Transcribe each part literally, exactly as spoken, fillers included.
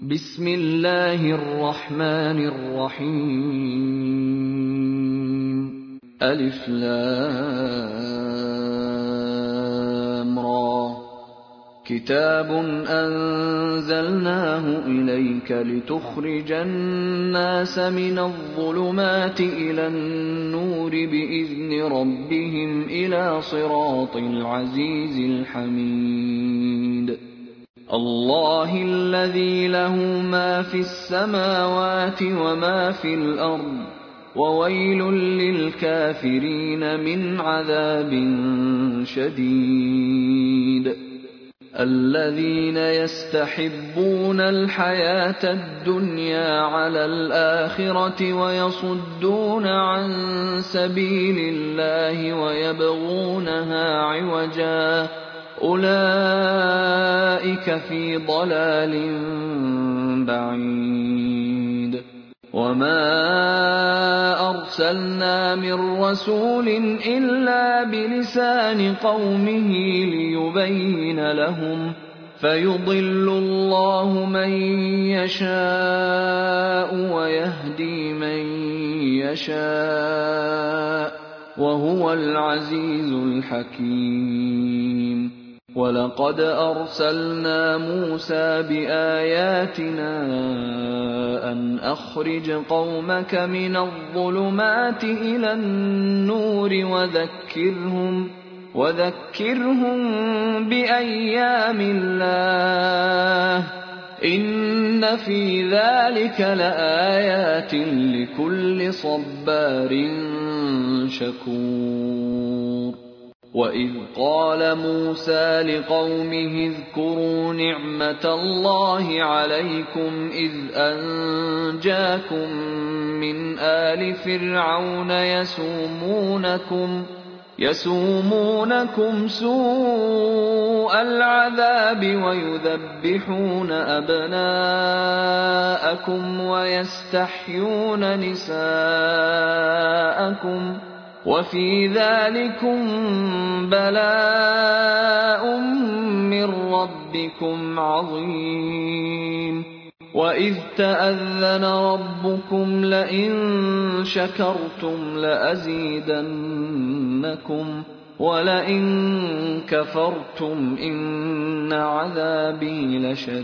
بسم الله الرحمن الرحيم ألف لام را كتاب أنزلناه إليك لتخرج الناس من الظلمات إلى النور بإذن ربهم إلى صراط العزيز الحميد الله الذي له ما في السماوات وما في الأرض وويل للكافرين من عذاب شديد الذين يستحبون الحياة الدنيا على الآخرة ويصدون عن سبيل الله ويبغونها عوجا أولئك في ضلال بعيد وما أرسلنا من رسول إلا بلسان قومه ليبين لهم فيضل الله من يشاء ويهدي من يشاء وهو العزيز الحكيم ولقد أرسلنا موسى بآياتنا أن أخرج قومك من الظلمات إلى النور وذكرهم وذكرهم بأيام الله إن في ذلك لآيات لكل صبار شكور وإذ قال موسى لقومه اذكروا نعمة الله عليكم إذ أنجاكم من آل فرعون يسومونكم يسومونكم سوء العذاب ويذبحون أبناءكم ويستحيون نساءكم وفي ذلكم بلاء من ربكم عظيم وإذ تأذن ربكم لئن شكرتم لأزيدنكم ولئن كفرتم إن عذابي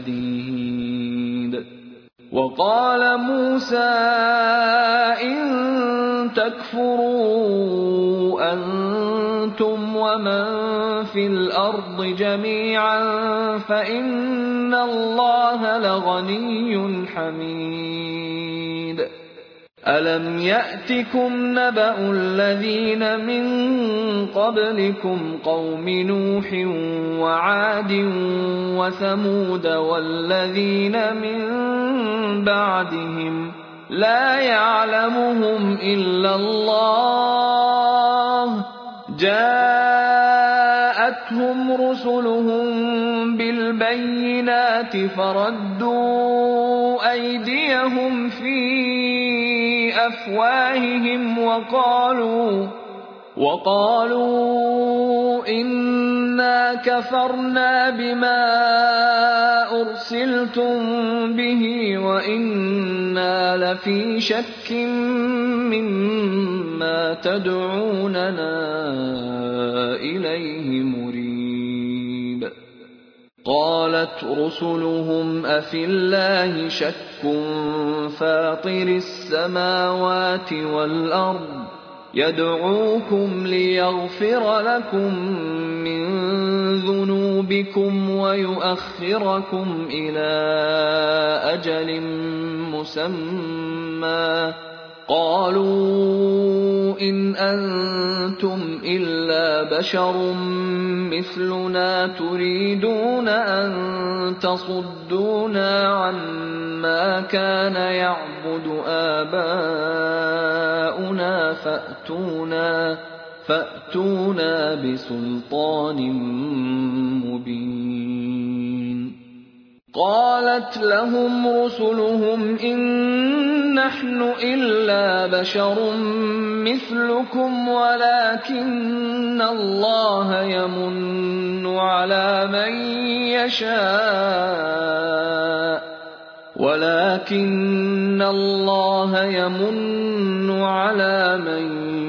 لشديد وقال موسى إن تكفروا أنتم ومن في الأرض جميعا فإن الله لغني حميد ألم يأتكم نبأ الذين من قبلكم قوم نوح وعاد وثمود والذين من بعدهم لا يعلمهم إلا الله جاءتهم رسلهم بالبينات فردوا أيديهم في أفواههم وقالوا وقالوا إنا كفرنا بما أرسلتم به وإنا لفي شك مما تدعوننا إليه مريب قالت رسلهم أفي الله شك فاطر السماوات والأرض يدعوكم ليغفر لكم من ذنوبكم ويؤخركم إلى أجل مسمى قالوا إن أنتم إلا بشر مثلنا تريدون أن تصدونا عما كان يعبد آباؤنا فأتونا فأتونا بسلطان مبين قالت لهم رسلهم إن نحن إلا بشر مثلكم ولكن الله يمن على من يشاء وَلَٰكِنَّ اللَّهَ يَمُنُّ عَلَىٰ مَن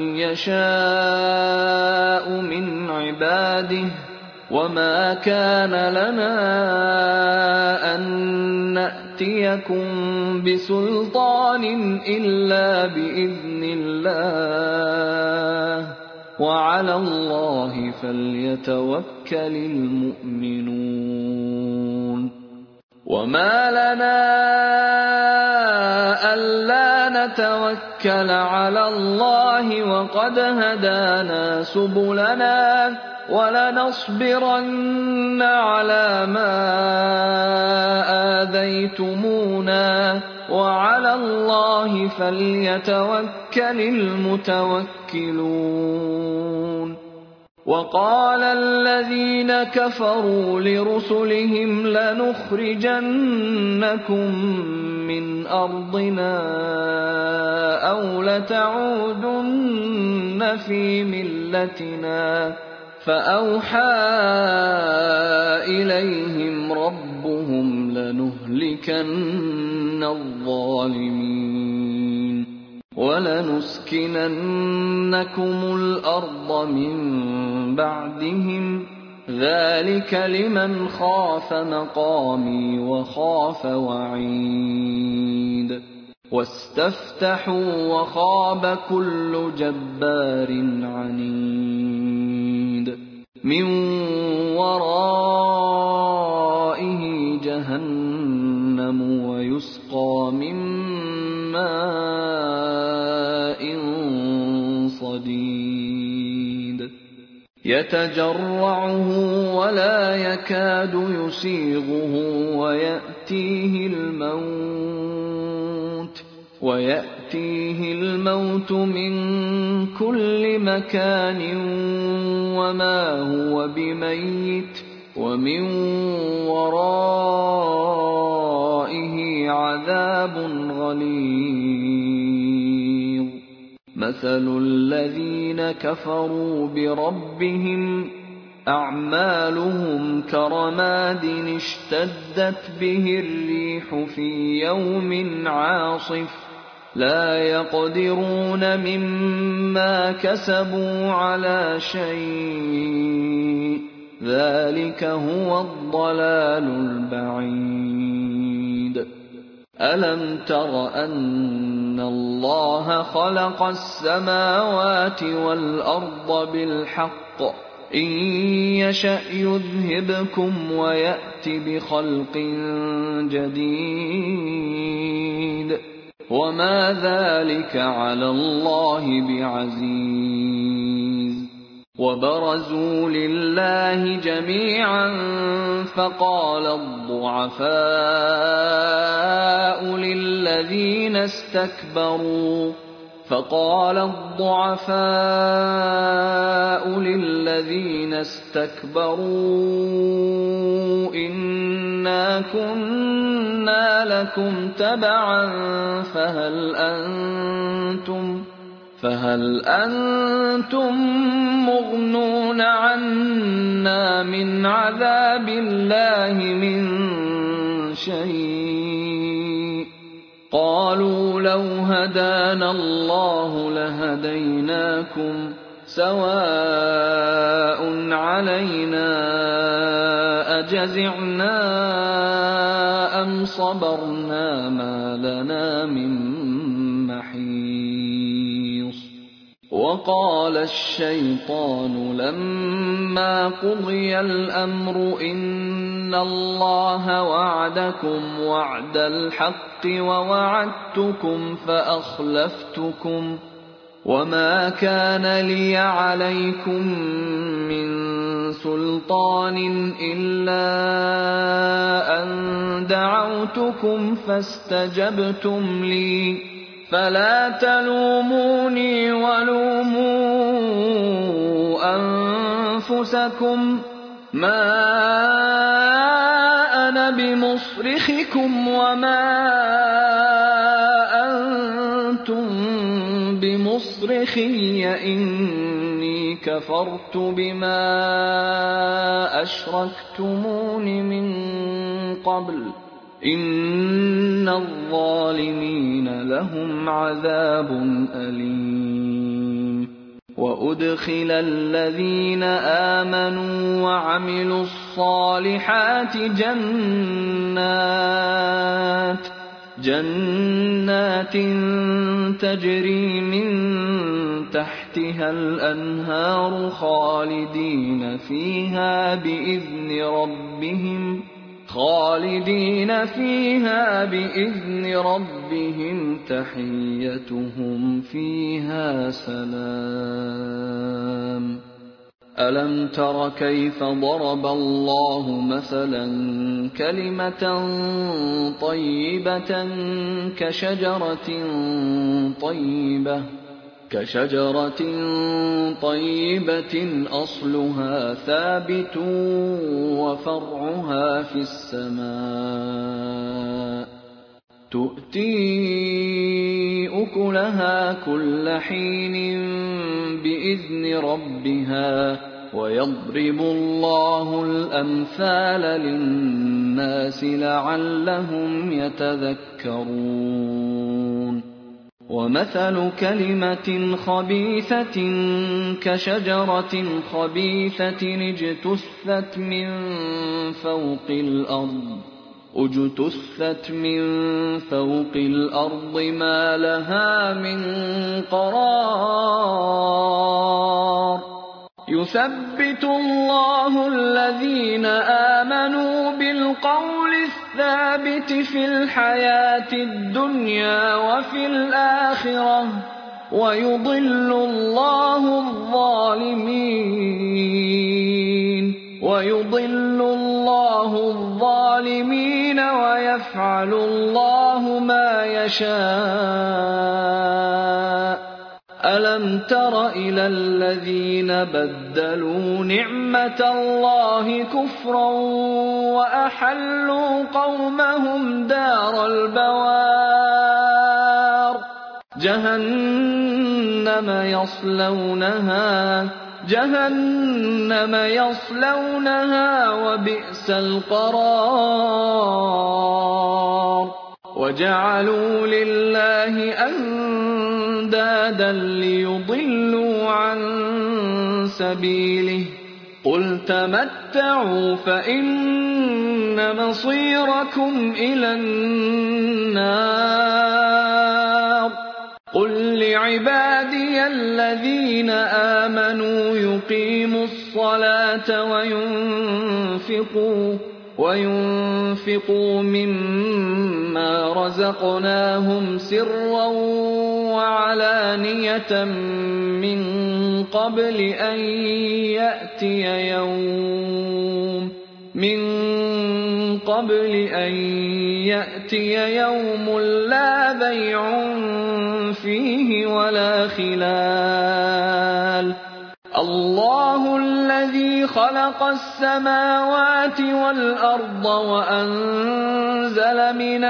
يَشَاءُ مِنْ عِبَادِهِ ۖ وَمَا كَانَ لَنَا أَن نَّأْتِيَكُم بِسُلْطَانٍ إِلَّا بِإِذْنِ اللَّهِ ۚ وَعَلَى اللَّهِ فَلْيَتَوَكَّلِ الْمُؤْمِنُونَ. وَمَا لَنَا أَلَّا نَتَوَكَّلَ عَلَى اللَّهِ وَقَدْ هَدَانَا سُبُلَنَا ۚ وَلَنَصْبِرَنَّ عَلَىٰ مَا آذَيْتُمُونَا ۚ وَعَلَى اللَّهِ فَلْيَتَوَكَّلِ الْمُتَوَكِّلُونَ. وَقَالَ الَّذِينَ كَفَرُوا لِرُسُلِهِمْ لَنُخْرِجَنَّكُم مِّنْ أَرْضِنَا أَوْ لَتَعُودُنَّ فِي مِلَّتِنَا ۖ فَأَوْحَىٰ إِلَيْهِمْ رَبُّهُمْ لَنُهْلِكَنَّ الظَّالِمِينَ وَلَنُسْكِنَنَّكُمُ الْأَرْضَ مِن بَعْدِهِمْ ۚ ذَٰلِكَ لِمَنْ خَافَ مَقَامِي وَخَافَ وَعِيدِ. وَاسْتَفْتَحُوا وَخَابَ كُلُّ جَبَّارٍ عَنِيدٍ مِّن وَرَائِهِ جَهَنَّمُ وَيُسْقَىٰ مِن مَّاءٍ صَدِيدٍ يَتَجَرَّعُهُ وَلَا يَكَادُ يُسِيغُهُ وَيَأْتِيهِ الْمَوْتُ مِن كُلِّ مَكَانٍ وَمَا هُوَ بِمَيِّتٍ ۖ وَمِن وَرَائِهِ عَذَابٌ غَلِيظٌ مَّثَلُ الَّذِينَ كَفَرُوا بِرَبِّهِمْ أَعْمَالُهُمْ كَرَمَادٍ اشْتَدَّتْ بِهِ الرِّيحُ فِي يَوْمٍ عَاصِفٍ لَّا يَقْدِرُونَ مِمَّا كَسَبُوا عَلَىٰ شَيْءٍ ۚ ذَٰلِكَ هُوَ الضَّلَالُ الْبَعِيدُ. أَلَمْ تَرَ أَنَّ اللَّهَ خَلَقَ السَّمَاوَاتِ وَالْأَرْضَ بِالْحَقِّ ۚ إِن يَشَأْ يُذْهِبْكُمْ وَيَأْتِ بِخَلْقٍ جَدِيدٍ ۚ وَمَا ذَٰلِكَ عَلَى اللَّهِ بِعَزِيزٍ. وَبَرَزُوا لِلَّهِ جَمِيعًا فَقَالَ الضُّعَفَاءُ لِلَّذِينَ اسْتَكْبَرُوا فَقَالَ الضُّعَفَاءُ لِلَّذِينَ اسْتَكْبَرُوا إِنَّا كُنَّا لَكُمْ تَبَعًا فَهَلْ أَنتُم فَهَلْ أَنتُم مُّغْنُونَ عَنَّا مِنْ عَذَابِ اللَّهِ مِن شَيْءٍ ۚ قَالُوا لَوْ هَدَانَا اللَّهُ لَهَدَيْنَاكُمْ ۖ سَوَاءٌ عَلَيْنَا أَجَزِعْنَا أَمْ صَبَرْنَا مَا لَنَا مِن مَّحِيصٍ. وَقَالَ الشَّيْطَانُ لَمَّا قُضِيَ الْأَمْرُ إِنَّ اللَّهَ وَعَدَكُمْ وَعْدَ الْحَقِّ وَوَعَدتُّكُمْ فَأَخْلَفْتُكُمْ ۖ وَمَا كَانَ لِيَ عَلَيْكُم مِّن سُلْطَانٍ إِلَّا أَن دَعَوْتُكُمْ فَاسْتَجَبْتُمْ لِي ۖ فَلَا تَلُومُونِي وَلُومُوا أَنفُسَكُم ۖ مَّا أَنَا بِمُصْرِخِكُمْ وَمَا أَنتُم بِمُصْرِخِيَّ ۖ إِنِّي كَفَرْتُ بِمَا أَشْرَكْتُمُونِ مِن قَبْلُ إِنَّ الظَّالِمِينَ لَهُمْ عَذَابٌ أَلِيمٌ وَأُدْخِلَ الَّذِينَ آمَنُوا وَعَمِلُوا الصَّالِحَاتِ جَنَّاتٍ جَنَّاتٍ تَجْرِي مِن تَحْتِهَا الْأَنْهَارُ خَالِدِينَ فِيهَا بِإِذْنِ رَبِّهِمْ خالدين فيها بإذن ربهم تحيتهم فيها سلام ألم تر كيف ضرب الله مثلا كلمة طيبة كشجرة طيبة كشجرة طيبة أصلها ثابت وفرعها في السماء تؤتي أكلها كل حين بإذن ربها ويضرب الله الأمثال للناس لعلهم يتذكرون ومثل كلمة خبيثة كشجرة خبيثة اجتثت من فوق الأرض اجتثت من فوق الأرض ما لها من قرار يثبت الله الذين آمنوا بالقول الثابت في الحياة الدنيا وفي الآخرة ويضل الله الظالمين ويضل الله الظالمين ويفعل الله ما يشاء ألم تر إلى الذين بدلوا نعمة الله كفرا وأحلوا قومهم دار البوار جهنم يصلونها جهنم يصلونها وبئس القرار وجعلوا لله أندادا ليضلوا عن سبيله قل تمتعوا فإن مصيركم إلى النار قل لعبادي الذين آمنوا يقيموا الصلاة وينفقوا وينفقوا مما رزقناهم سرا وعلانية من قبل أن يأتي يوم من قبل أن يأتي يوم لا بيع فيه ولا خلال الله الذي خلق السماوات والأرض وأنزل من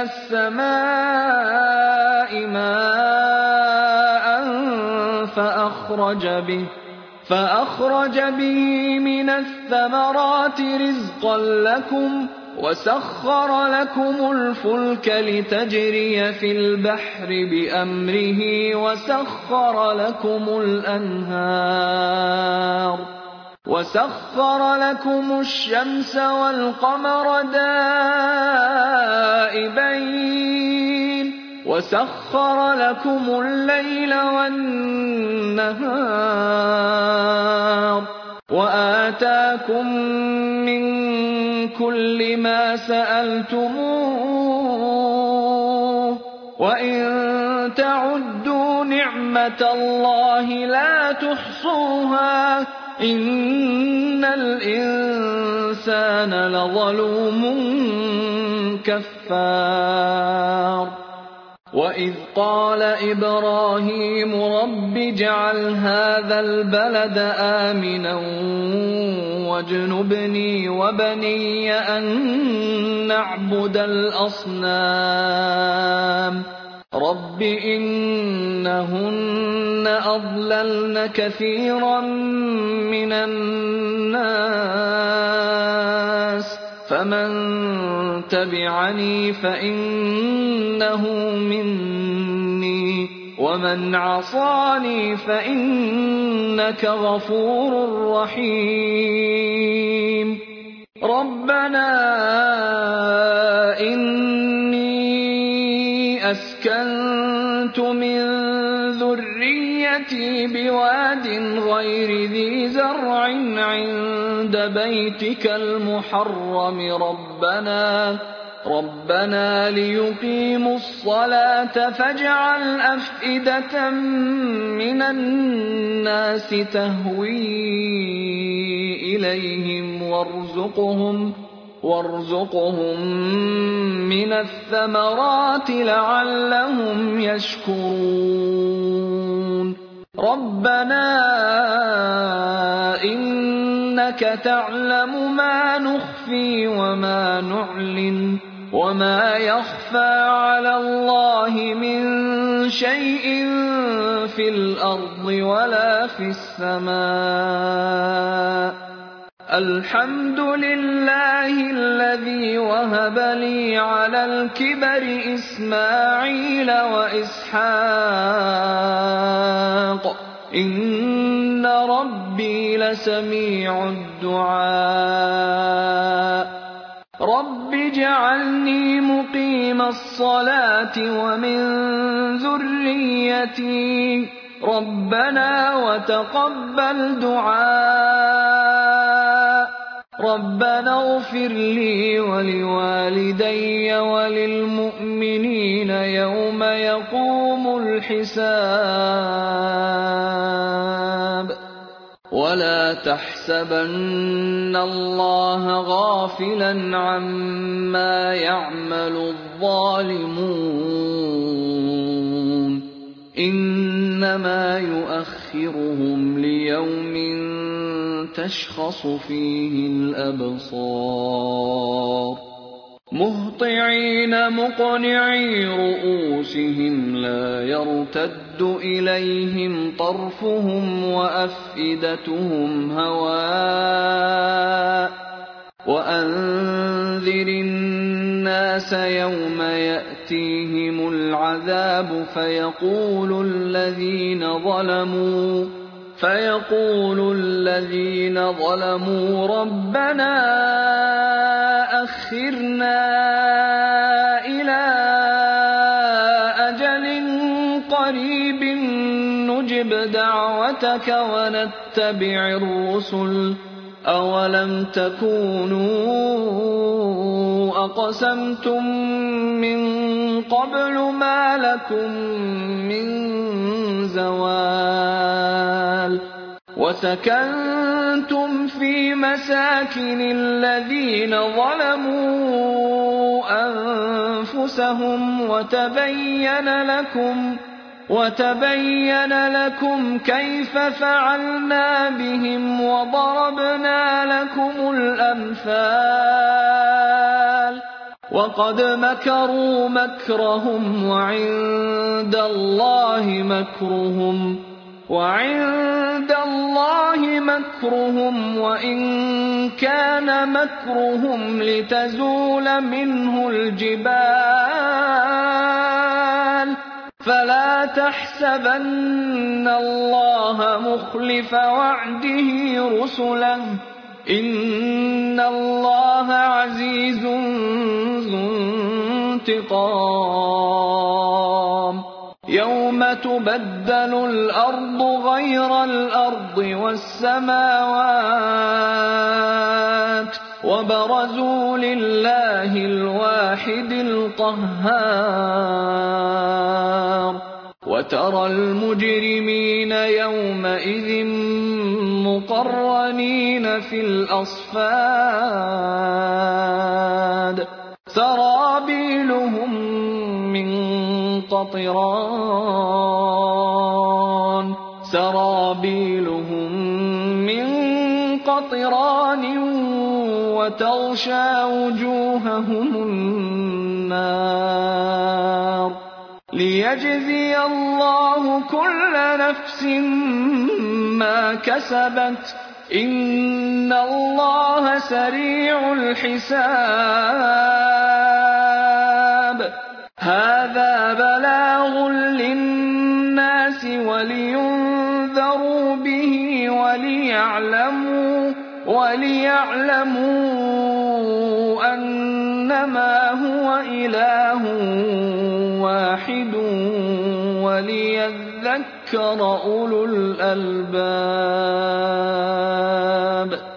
السماء ماء فأخرج به فأخرج به من الثمرات رزقا لكم وسخر لكم الفلك لتجري في البحر بأمره وسخر لكم الأنهار وسخر لكم الشمس والقمر دائبين وسخر لكم الليل والنهار وآتاكم من كل ما سألتموه وإن تعدوا نعمة الله لا تحصوها إن الإنسان لظلوم كفار وإذ قال إبراهيم رب اجعل هذا البلد آمنا واجنبني وبني أن نعبد الأصنام رب إنهن أضللن كثيرا من الناس فمن تبعني فإنه مني ومن عصاني فإنك غفور رحيم ربنا إني أسكنت من ذريتي بواد غير ذي زرع عند بيتك المحرم ربنا ربنا ليقيموا الصلاة فاجعل أفئدة من الناس تهوي إليهم وارزقهم وارزقهم من الثمرات لعلهم يشكرون ربنا إنك تعلم ما نخفي وما نعلن وما يخفى على الله من شيء في الأرض ولا في السماء الحمد لله الذي وهب لي على الكبر إسماعيل وإسحاق إن ربي لسميع الدعاء رب اجعلني مقيم الصلاة ومن ذريتي ربنا وتقبل دعاء ربنا اغفر لي ولوالدي وللمؤمنين يوم يقوم الحساب ولا تحسبن الله غافلا عما يعمل الظالمون إنما يؤخرهم ليوم تشخص فيه الأبصار مهطعين مقنعي رؤوسهم لا يرتد إليهم طرفهم وأفئدتهم هواء وأنذر الناس يوم يأتيهم العذاب فيقول الذين ظلموا فيقول الذين ظلموا ربنا أخرنا إلى أجل قريب نجب دعوتك ونتبع الرسل أولم تكونوا أقسمتم من قبل ما لكم من زوال وسكنتم في مساكن الذين ظلموا أنفسهم وتبين لكم وتبين لكم كيف فعلنا بهم وضربنا لكم الأمثال وقد مكروا مكرهم وعند الله مكرهم وعند الله مكرهم وإن كان مكرهم لتزول منه الجبال فلا تحسبن الله مخلف وعده رسله إن الله عزيز ذو انتقام يوم تبدل الأرض غير الأرض والسماوات وبرزوا لله الواحد القهار وترى المجرمين يومئذ مقرنين في الأصفاد سرابيلهم من قطران سرابيلهم من قطران وتغشى وجوههم النار ليجزي الله كل نفس ما كسبت إِنَّ اللَّهَ سَرِيعُ الْحِسَابِ. هَٰذَا بَلَاغٌ لِّلنَّاسِ وَلِيُنذَرُوا بِهِ وَلِيَعْلَمُوا وَلِيَعْلَمُوا أَنَّمَا هُوَ إِلَٰهٌ وَاحِدٌ وَلِيَذَّكَّرَ أُولُو الْأَلْبَابِ.